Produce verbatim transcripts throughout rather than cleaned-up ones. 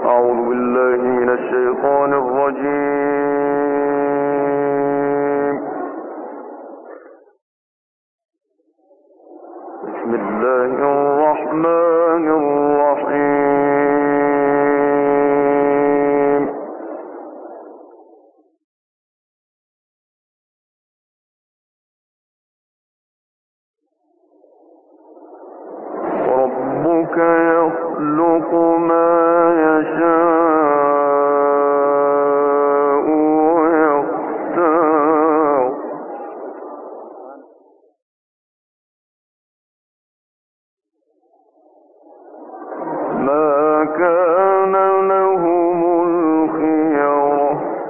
أعوذ بالله من الشيطان الرجيم. بسم الله الرحمن الرحيم. ربك يخلق ما يشاء ويختار ما كان لهم الخيرة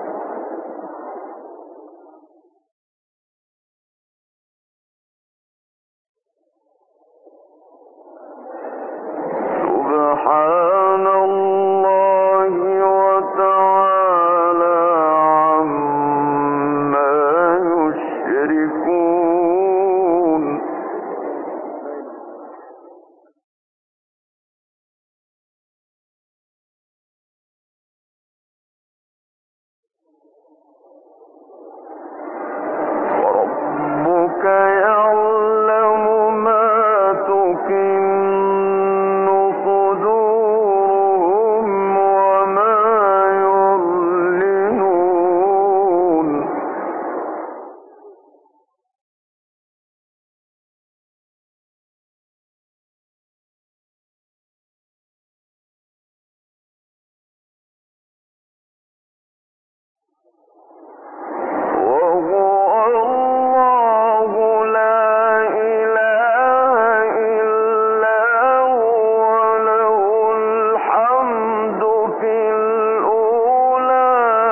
سبحان الله وتعالى عما يشركون. وربك يعلم ما تكن صدورهم وما يعلنون. وهو الله لا إله إلا هو له الحمد في الأولى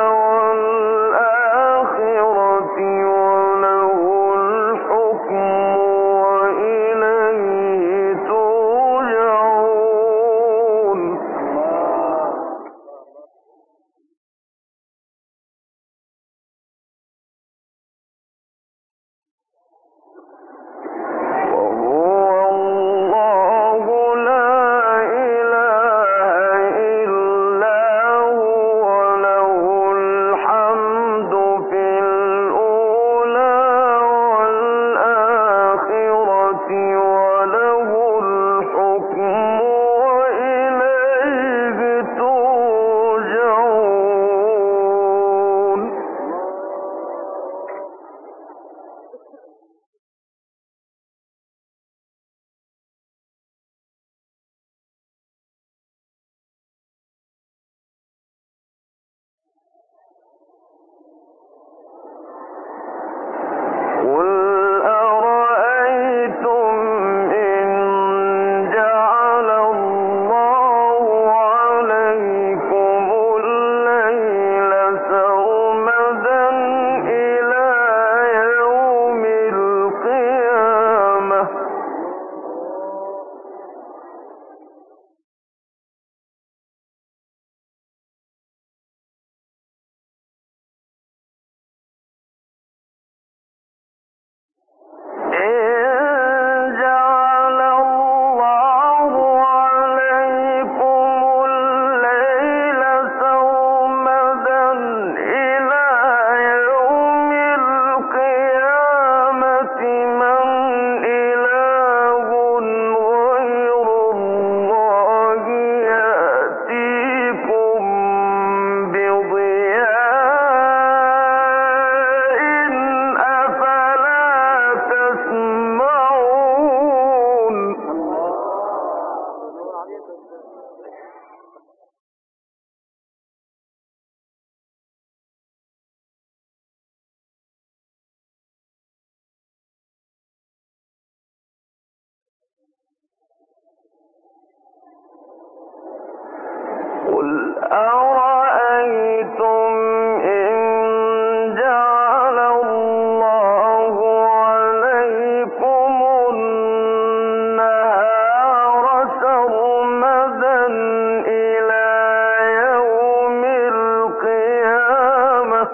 والآخرة وله الحكم وإليه ترجعون. وهو الله لا إله إلا هو له الحمد في الأولى والآخرة وله الحكم وإليه ترجعون. قل أرأيتم إن جعل الله عليكم الليل سرمدا إلى يوم القيامة إن جعل الله عليكم الليل سرمدا إلى يوم القيامة من إله غير الله يأتيكم بضياء أفلا تسمعون. قل أرأيتم إن جعل الله عليكم النهار سرمدا إلى يوم القيامة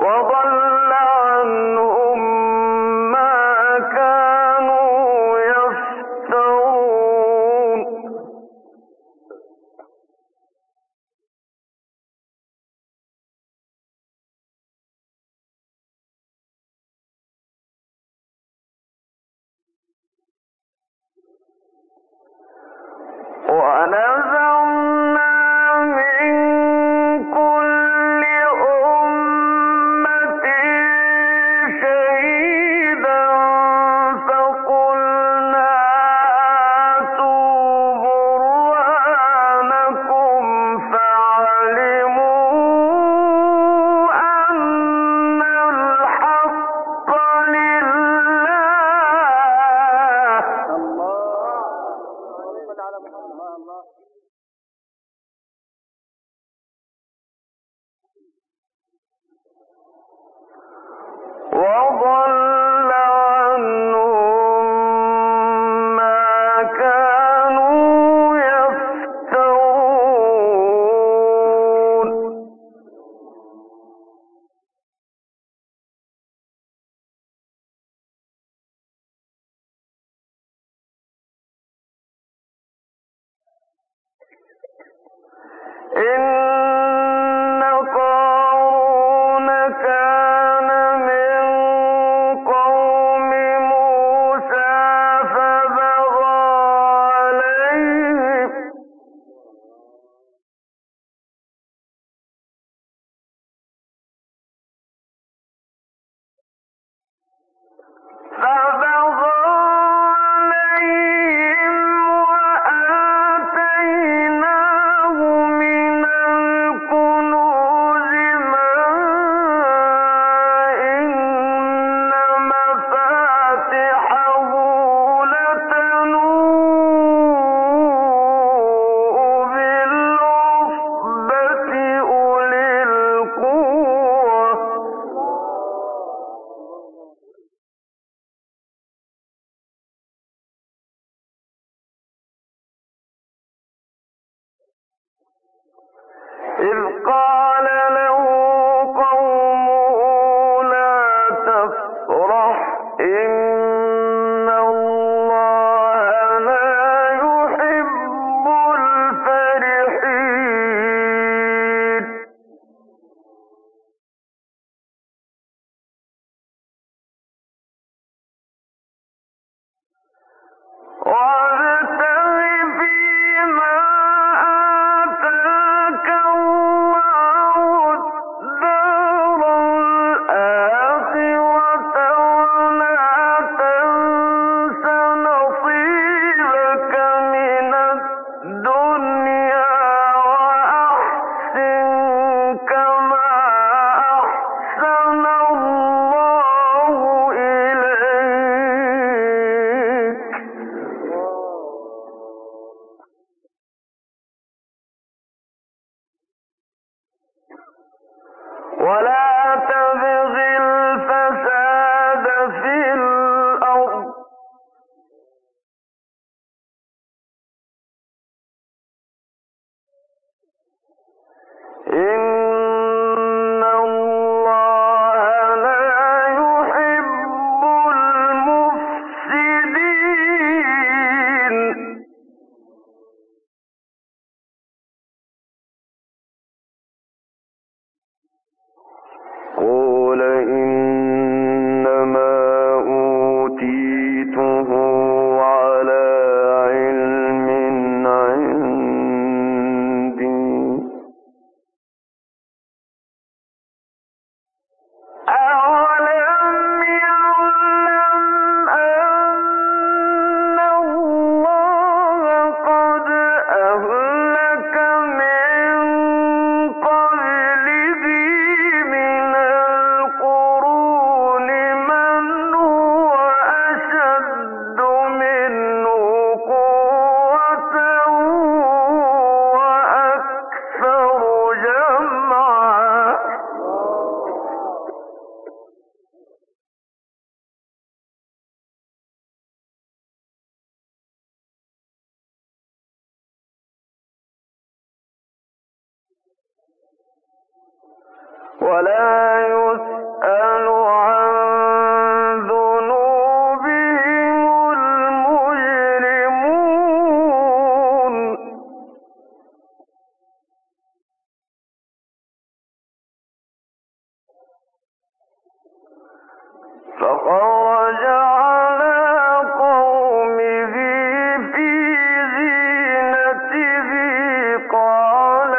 وضل عنهم ما كانوا يفترون ونزعنا من كل أمة شهيدا فقلنا هاتوا برهانكم فعلموا أن الحق لله. وضل عنهم ما كانوا يفترون إن قارون كان من قوم موسى فبغى عليهم فبغى عليهم وآتيناه من الكنوز ما إن مفاتحه لتنوء بالعصبة أولي القوة إذ قال له قومه لا تفرح إن الله لا يحب الفرحين وابتغ فيما آتاك الله الدار الآخرة ولا تنس نصيبك من الدنيا وأحسن كما أحسن الله إليك ولا تبغ الفساد في الأرض إن الله لا يحب المفسدين قُلْ إِنَّمَا أُوتِيتُهُ عَلَىٰ عِلْمٍ عِندِي أَوَلَمْ يَعْلَمْ أَنَّ اللَّهَ قَدْ أَهْلَكَ مِن قَبْلِهِ مِنَ الْقُرُونِ مَنْ هُوَ أَشَدُّ مِنْهُ قُوَّةً وَأَكْثَرُ جَمْعًا ولا يسأل فخرج على قومه في زينته قال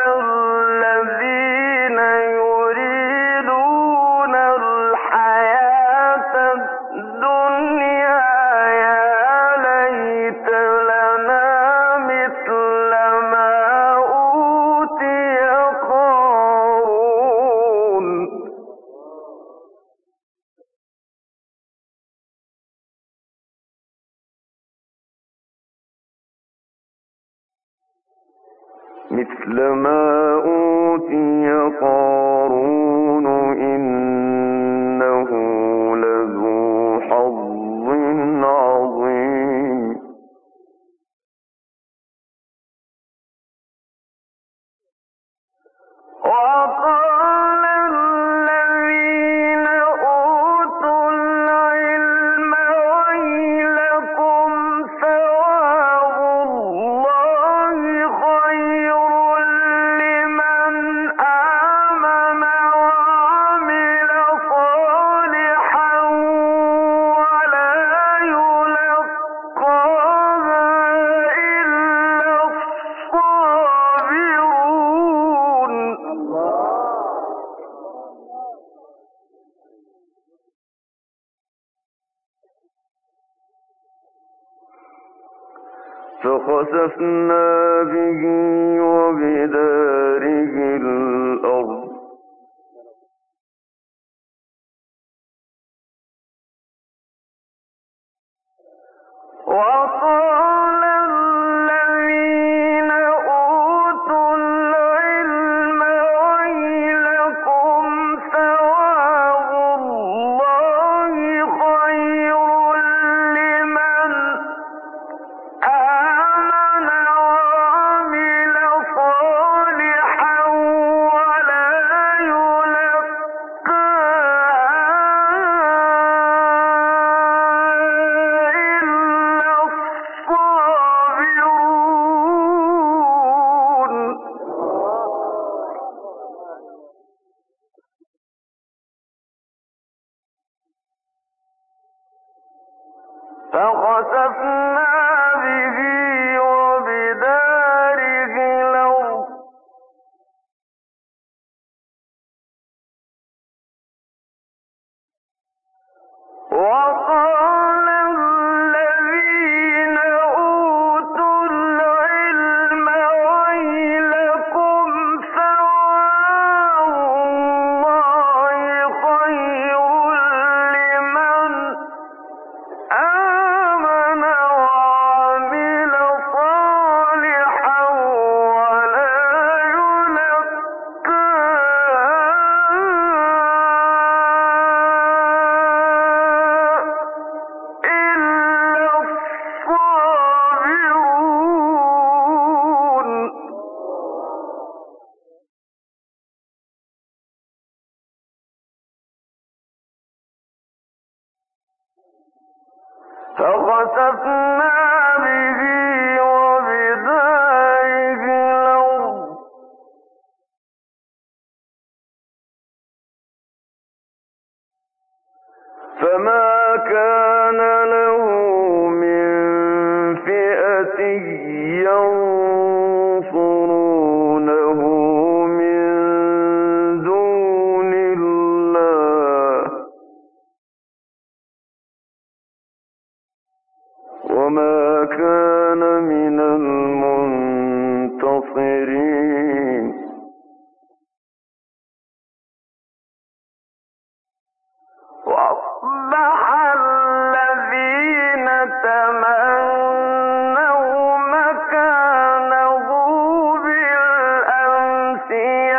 الذين يريدون الحياة الدنيا يا ليت لنا مثل ما أوتي قارون مثل ما أوتي قارون إنه لذو حظ عظيم وقال الذين أوتوا العلم ويلكم ثواب الله خير لمن آمن وعمل صالحا ولا يلقاها إلا الصابرون فخسفنا به وبداره الأرض وقال الذين أوتوا العلم ويلكم ثواب الله خير لمن آمن وعمل صالحا ولا يلقاها إلا الصابرون فخسفنا به وبداره الأرض وقال الذين أوتوا العلم ويلكم ثواب الله خير لمن آمن وعمل صالحا ولا يلقاها إلا الصابرون فخسفنا به وبداره الأرض فما كان له من فئة ينصرونه من دون الله وما كان من المنتصرين وأصبح الذين تمنوا مكانه بالأمس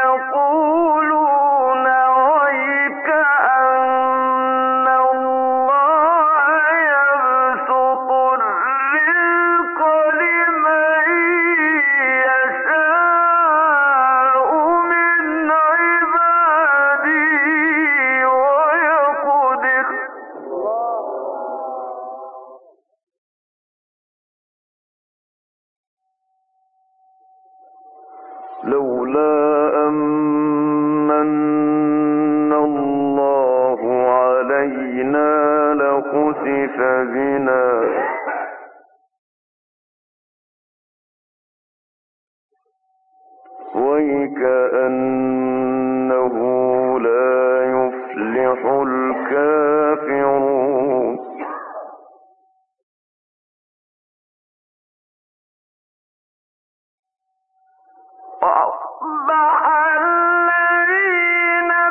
يقولون ويك أن الله يبسط الرزق لمن يشاء من عباده ويقدر لولا أمن الله علينا لخسف بنا وكأنه لا يفلح الكافرون وأصبح الذين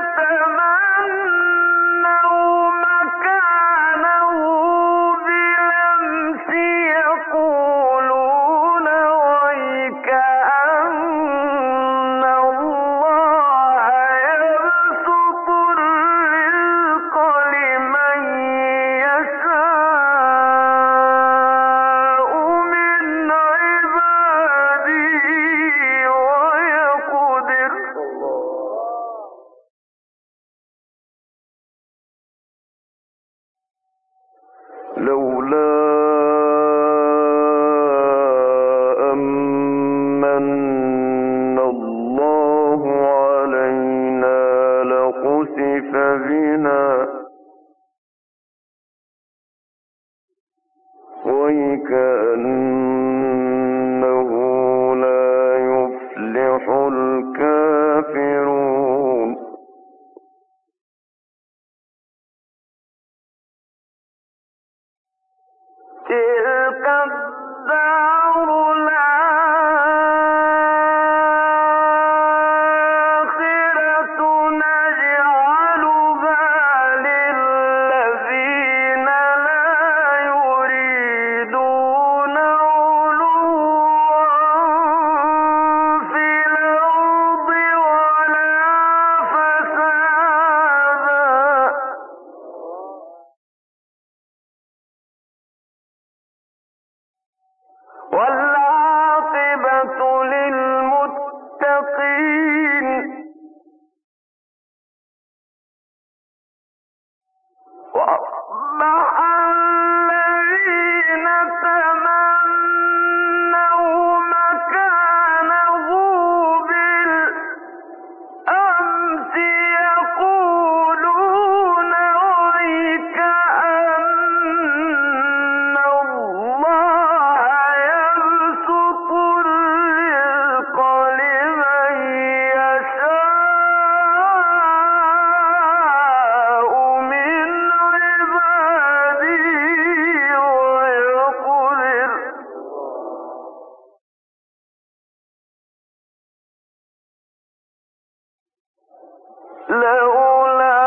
تمنوا مكانه بالأمس يقولون ويكأن الله يبسط الرزق لمن يشاء من عباده ويقدر لولا أمن الله علينا لخسف بنا وكأنه لا يفلح الكافرون تلك الدار الآخرة نجعلها للذين لا يريدون علوا في الأرض ولا فسادا والعاقبة للمتقين وأصبح الذين تمنوا مكانه بالأمس يقولون ويكأن الله يبسط الرزق لمن يشاء من عباده ويقدر لولا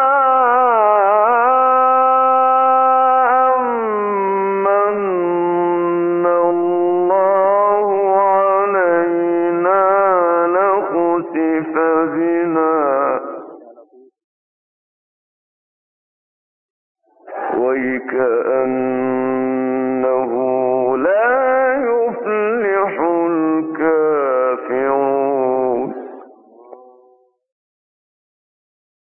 أمن الله علينا لخسف بنا وكأنه لا يفلح الكافرون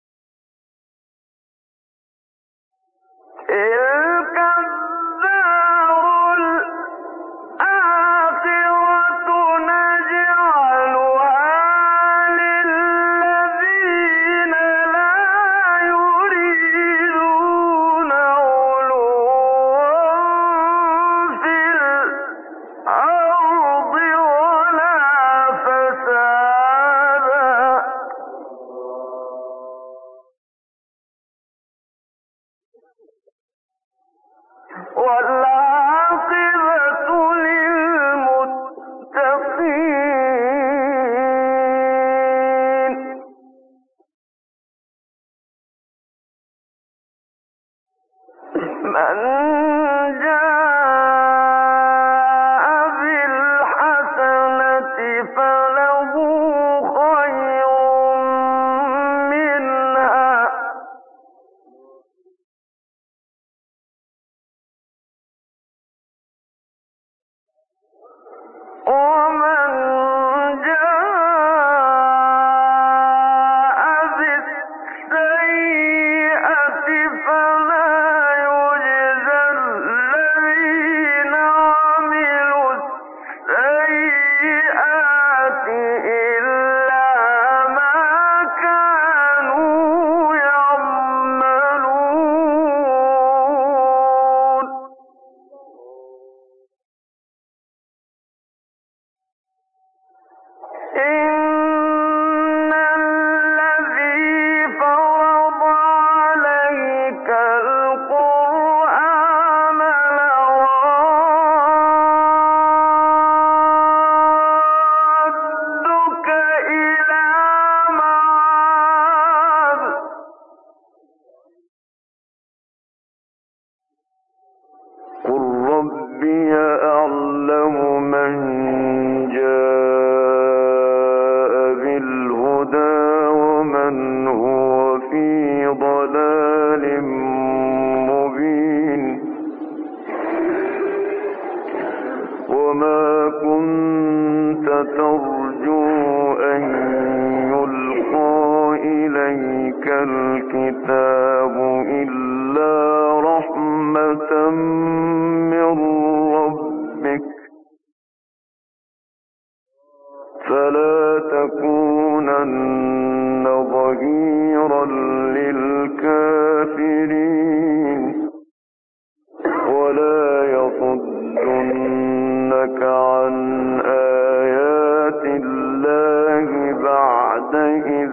عليك الكتاب إلا رحمة من ربك فلا تكونن ظهيرا للكافرين ولا يصدنك عن آيات الله بعد إذ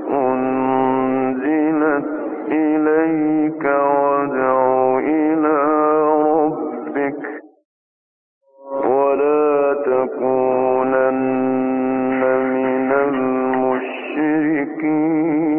أنزلت إليك وادع إلى ربك ولا تكونن من المشركين